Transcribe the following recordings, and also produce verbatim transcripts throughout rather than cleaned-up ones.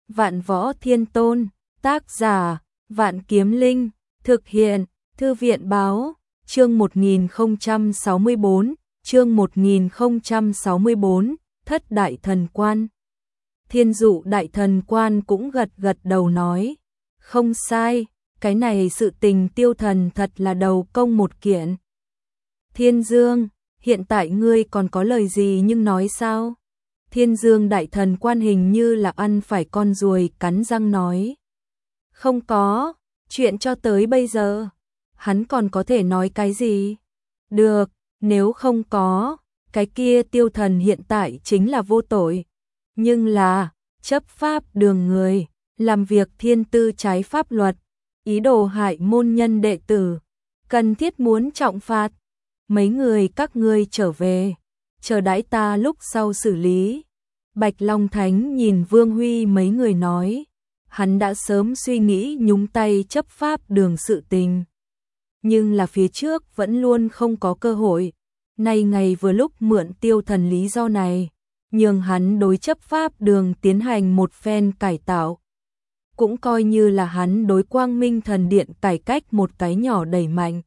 Vạn Võ Thiên Tôn, tác giả, Vạn Kiếm Linh, thực hiện, Thư viện báo, chương một nghìn không trăm sáu mươi bốn, chương một nghìn không trăm sáu mươi bốn, Thất Đại Thần Quan. Thiên Dụ Đại Thần Quan cũng gật gật đầu nói, không sai, cái này sự tình Tiêu Thần thật là đầu công một kiện. Thiên Dương, hiện tại ngươi còn có lời gì nhưng nói sao? Thiên Dương Đại Thần Quan hình như là ăn phải con ruồi cắn răng nói. Không có, chuyện cho tới bây giờ, hắn còn có thể nói cái gì? Được, nếu không có, cái kia Tiêu Thần hiện tại chính là vô tội. Nhưng là, chấp pháp đường người, làm việc thiên tư trái pháp luật, ý đồ hại môn nhân đệ tử, cần thiết muốn trọng phạt. Mấy người các ngươi trở về, chờ đãi ta lúc sau xử lý. Bạch Long Thánh nhìn Vương Huy mấy người nói, hắn đã sớm suy nghĩ nhúng tay chấp pháp đường sự tình. Nhưng là phía trước vẫn luôn không có cơ hội, nay ngày vừa lúc mượn Tiêu Thần lý do này, nhường hắn đối chấp pháp đường tiến hành một phen cải tạo. Cũng coi như là hắn đối Quang Minh Thần Điện cải cách một cái nhỏ đẩy mạnh.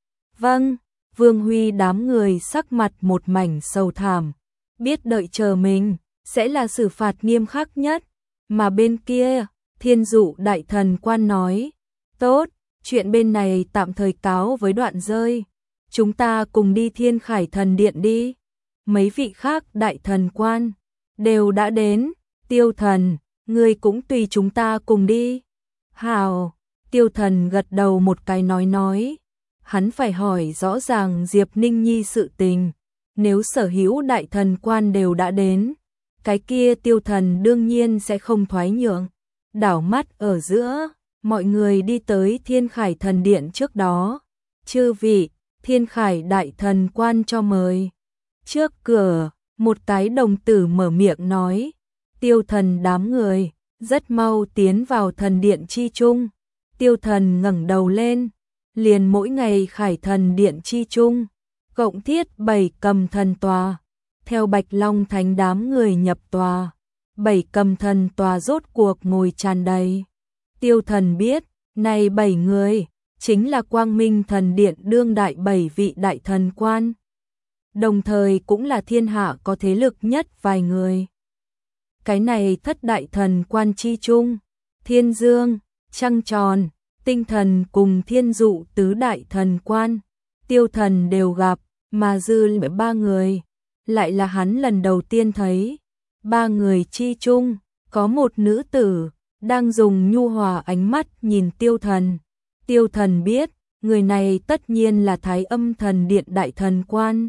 Vâng, Vương Huy đám người sắc mặt một mảnh sầu thảm, biết đợi chờ mình sẽ là xử phạt nghiêm khắc nhất, mà bên kia, Thiên Dụ Đại Thần Quan nói, tốt, chuyện bên này tạm thời cáo với đoạn rơi, chúng ta cùng đi Thiên Khải Thần Điện đi. Mấy vị khác Đại Thần Quan đều đã đến, Tiêu Thần, ngươi cũng tùy chúng ta cùng đi. Hào, Tiêu Thần gật đầu một cái nói nói, hắn phải hỏi rõ ràng Diệp Ninh Nhi sự tình, nếu sở hữu Đại Thần Quan đều đã đến, cái kia Tiêu Thần đương nhiên sẽ không thoái nhượng. Đảo mắt ở giữa, mọi người đi tới Thiên Khải Thần Điện trước đó. Chư vị, Thiên Khải Đại Thần Quan cho mời. Trước cửa, một cái đồng tử mở miệng nói, Tiêu Thần đám người, rất mau tiến vào thần điện chi trung. Tiêu Thần ngẩng đầu lên, liền mỗi ngày Khải Thần Điện chi trung, cộng thiết bảy cầm thần tòa. Theo Bạch Long Thánh đám người nhập tòa, bảy cầm thần tòa rốt cuộc ngồi tràn đầy. Tiêu Thần biết, này bảy người, chính là Quang Minh Thần Điện đương đại bảy vị Đại Thần Quan. Đồng thời cũng là thiên hạ có thế lực nhất vài người. Cái này thất Đại Thần Quan chi chung, Thiên Dương, Trăng Tròn, Tinh Thần cùng Thiên Dụ tứ Đại Thần Quan, Tiêu Thần đều gặp, mà dư lại ba người, lại là hắn lần đầu tiên thấy. Ba người chi chung, có một nữ tử, đang dùng nhu hòa ánh mắt nhìn Tiêu Thần. Tiêu Thần biết, người này tất nhiên là Thái Âm Thần Điện Đại Thần Quan.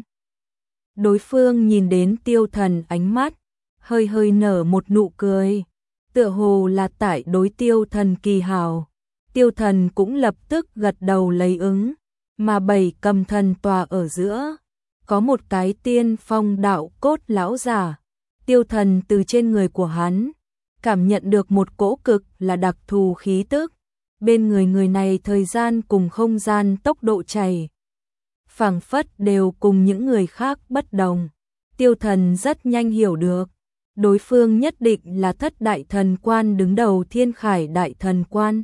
Đối phương nhìn đến Tiêu Thần ánh mắt, hơi hơi nở một nụ cười, tựa hồ là tại đối Tiêu Thần kỳ hảo. Tiêu Thần cũng lập tức gật đầu lấy ứng, mà bảy cầm thần tòa ở giữa, có một cái tiên phong đạo cốt lão giả. Tiêu Thần từ trên người của hắn cảm nhận được một cỗ cực là đặc thù khí tức, bên người người này thời gian cùng không gian tốc độ chảy, phảng phất đều cùng những người khác bất đồng. Tiêu Thần rất nhanh hiểu được, đối phương nhất định là thất Đại Thần Quan đứng đầu Thiên Khải Đại Thần Quan,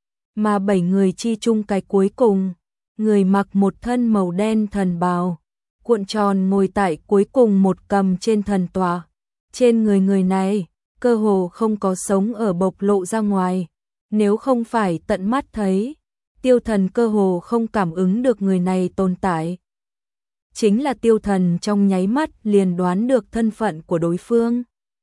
mà bảy người chi chung cái cuối cùng, người mặc một thân màu đen thần bào, cuộn tròn ngồi tại cuối cùng một cầm trên thần tòa. Trên người người này, cơ hồ không có sống ở bộc lộ ra ngoài, nếu không phải tận mắt thấy, Tiêu Thần cơ hồ không cảm ứng được người này tồn tại. Chính là Tiêu Thần trong nháy mắt liền đoán được thân phận của đối phương.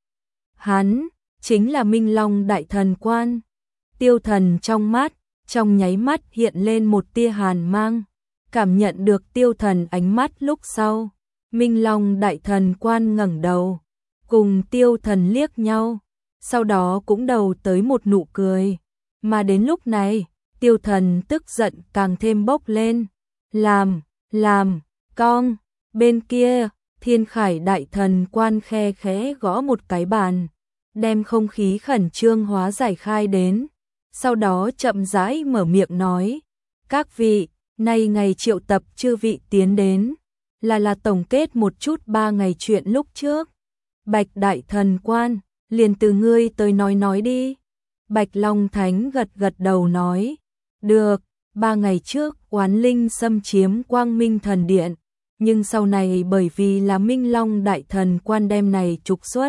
Hắn, chính là Minh Long Đại Thần Quan. Tiêu Thần trong mắt, trong nháy mắt hiện lên một tia hàn mang, cảm nhận được Tiêu Thần ánh mắt lúc sau, Minh Long Đại Thần Quan ngẩng đầu, cùng Tiêu Thần liếc nhau, sau đó cũng đầu tới một nụ cười, mà đến lúc này, Tiêu Thần tức giận càng thêm bốc lên, làm, làm, cong, bên kia, Thiên Khải Đại Thần Quan khe khẽ gõ một cái bàn, đem không khí khẩn trương hóa giải khai đến, sau đó chậm rãi mở miệng nói, các vị, nay ngày triệu tập chư vị tiến đến, là là tổng kết một chút ba ngày chuyện lúc trước. Bạch Đại Thần Quan, liền từ ngươi tới nói nói đi. Bạch Long Thánh gật gật đầu nói, được, ba ngày trước oán linh xâm chiếm Quang Minh Thần Điện, nhưng sau này bởi vì là Minh Long Đại Thần Quan đem này trục xuất,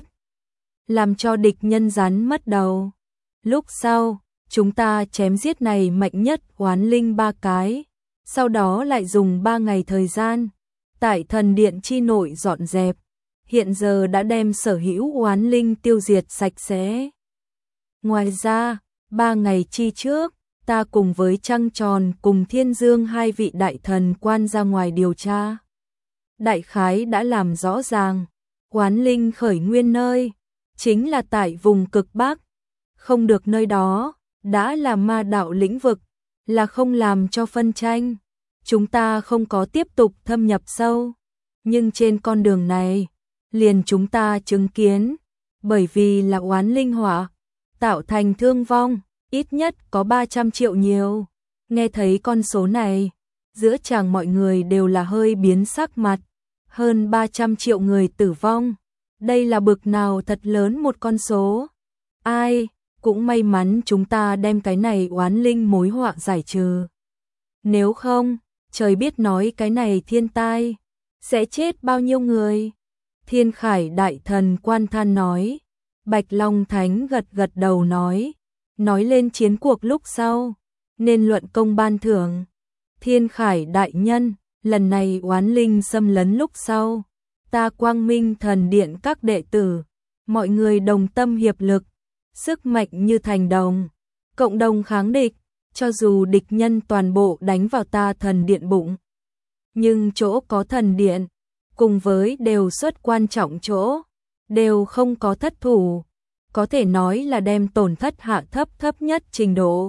làm cho địch nhân rắn mất đầu. Lúc sau, chúng ta chém giết này mạnh nhất oán linh ba cái, sau đó lại dùng ba ngày thời gian, tại thần điện chi nội dọn dẹp, hiện giờ đã đem sở hữu oán linh tiêu diệt sạch sẽ. Ngoài ra, ba ngày chi trước, ta cùng với Trăng Tròn cùng Thiên Dương hai vị đại thần quan ra ngoài điều tra. Đại khái đã làm rõ ràng, oán linh khởi nguyên nơi, chính là tại vùng cực Bắc, không được nơi đó, đã là ma đạo lĩnh vực, là không làm cho phân tranh. Chúng ta không có tiếp tục thâm nhập sâu, nhưng trên con đường này, liền chúng ta chứng kiến, bởi vì là oán linh hỏa, tạo thành thương vong, ít nhất có ba trăm triệu nhiều. Nghe thấy con số này, giữa chàng mọi người đều là hơi biến sắc mặt, hơn ba trăm triệu người tử vong, đây là bực nào thật lớn một con số. Ai, cũng may mắn chúng ta đem cái này oán linh mối họa giải trừ. Nếu không, trời biết nói cái này thiên tai, sẽ chết bao nhiêu người. Thiên Khải Đại Thần Quan than nói, Bạch Long Thánh gật gật đầu nói, nói lên chiến cuộc lúc sau, nên luận công ban thưởng. Thiên Khải Đại Nhân, lần này oán linh xâm lấn lúc sau, ta Quang Minh Thần Điện các đệ tử, mọi người đồng tâm hiệp lực, sức mạnh như thành đồng, cộng đồng kháng địch, cho dù địch nhân toàn bộ đánh vào ta thần điện bụng. Nhưng chỗ có thần điện, cùng với đều xuất quan trọng chỗ, đều không có thất thủ, có thể nói là đem tổn thất hạ thấp thấp nhất trình độ.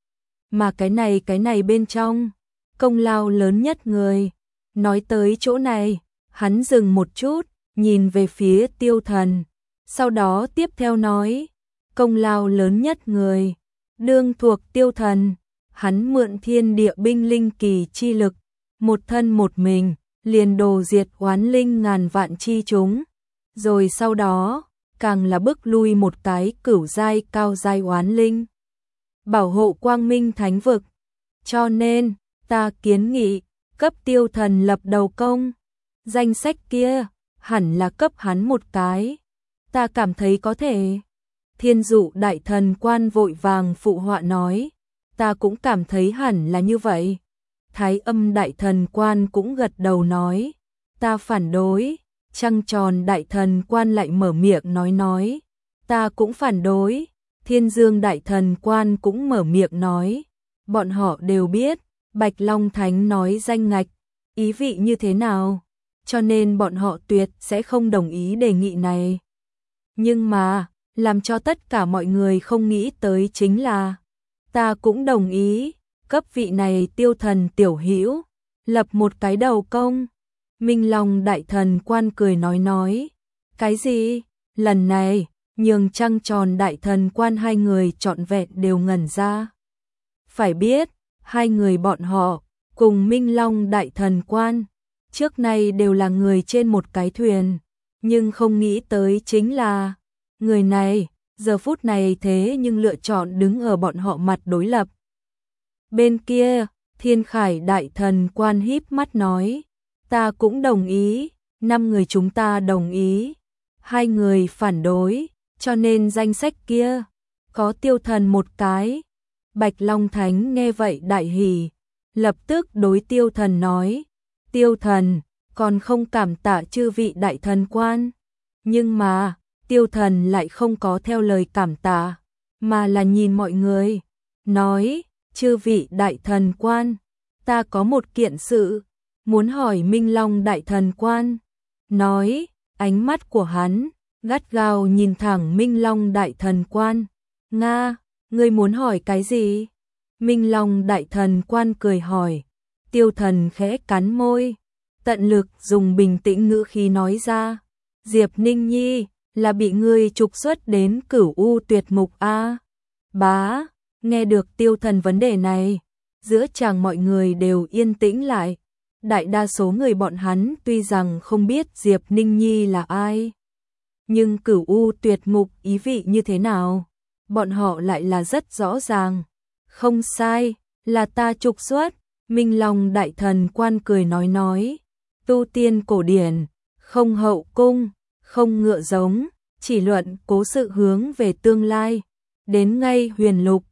Mà cái này cái này bên trong, công lao lớn nhất người, nói tới chỗ này, hắn dừng một chút, nhìn về phía Tiêu Thần, sau đó tiếp theo nói, công lao lớn nhất người, đương thuộc Tiêu Thần, hắn mượn thiên địa binh linh kỳ chi lực, một thân một mình, liền đồ diệt oán linh ngàn vạn chi chúng, rồi sau đó, càng là bức lui một cái cửu giai cao giai oán linh, bảo hộ Quang Minh Thánh vực. Cho nên, ta kiến nghị, cấp Tiêu Thần lập đầu công, danh sách kia, hẳn là cấp hắn một cái, ta cảm thấy có thể. Thiên Dụ Đại Thần Quan vội vàng phụ họa nói, ta cũng cảm thấy hẳn là như vậy. Thái Âm Đại Thần Quan cũng gật đầu nói, ta phản đối. Trăng Tròn Đại Thần Quan lại mở miệng nói nói, ta cũng phản đối. Thiên Dương Đại Thần Quan cũng mở miệng nói, bọn họ đều biết, Bạch Long Thánh nói danh ngạch, ý vị như thế nào, cho nên bọn họ tuyệt sẽ không đồng ý đề nghị này. Nhưng mà, làm cho tất cả mọi người không nghĩ tới chính là, ta cũng đồng ý, cấp vị này Tiêu Thần tiểu hữu, lập một cái đầu công. Minh Long Đại Thần Quan cười nói nói, cái gì? Lần này, nhường Trăng Tròn Đại Thần Quan hai người trọn vẹn đều ngẩn ra. Phải biết, hai người bọn họ, cùng Minh Long Đại Thần Quan, trước nay đều là người trên một cái thuyền, nhưng không nghĩ tới chính là, người này, giờ phút này thế nhưng lựa chọn đứng ở bọn họ mặt đối lập. Bên kia, Thiên Khải Đại Thần Quan híp mắt nói, ta cũng đồng ý, năm người chúng ta đồng ý, hai người phản đối, cho nên danh sách kia, có Tiêu Thần một cái. Bạch Long Thánh nghe vậy đại hỉ, lập tức đối Tiêu Thần nói, Tiêu Thần, còn không cảm tạ chư vị Đại Thần Quan. Nhưng mà, Tiêu Thần lại không có theo lời cảm tạ, mà là nhìn mọi người, nói, chư vị Đại Thần Quan, ta có một kiện sự, muốn hỏi Minh Long Đại Thần Quan. Nói, ánh mắt của hắn, gắt gao nhìn thẳng Minh Long Đại Thần Quan. Nga, ngươi muốn hỏi cái gì? Minh Long Đại Thần Quan cười hỏi. Tiêu Thần khẽ cắn môi, tận lực dùng bình tĩnh ngữ khí nói ra. Diệp Ninh Nhi, là bị ngươi trục xuất đến Cửu U Tuyệt Mục a? Bá, nghe được Tiêu Thần vấn đề này, giữa chàng mọi người đều yên tĩnh lại. Đại đa số người bọn hắn tuy rằng không biết Diệp Ninh Nhi là ai, Nhưng Cửu U tuyệt ngục ý vị như thế nào? Bọn họ lại là rất rõ ràng. Không sai, là ta trục xuất. Minh Long đại thần quan cười nói nói. Tu tiên cổ điển, không hậu cung, không ngựa giống, chỉ luận cố sự hướng về tương lai. Đến ngay huyền lục,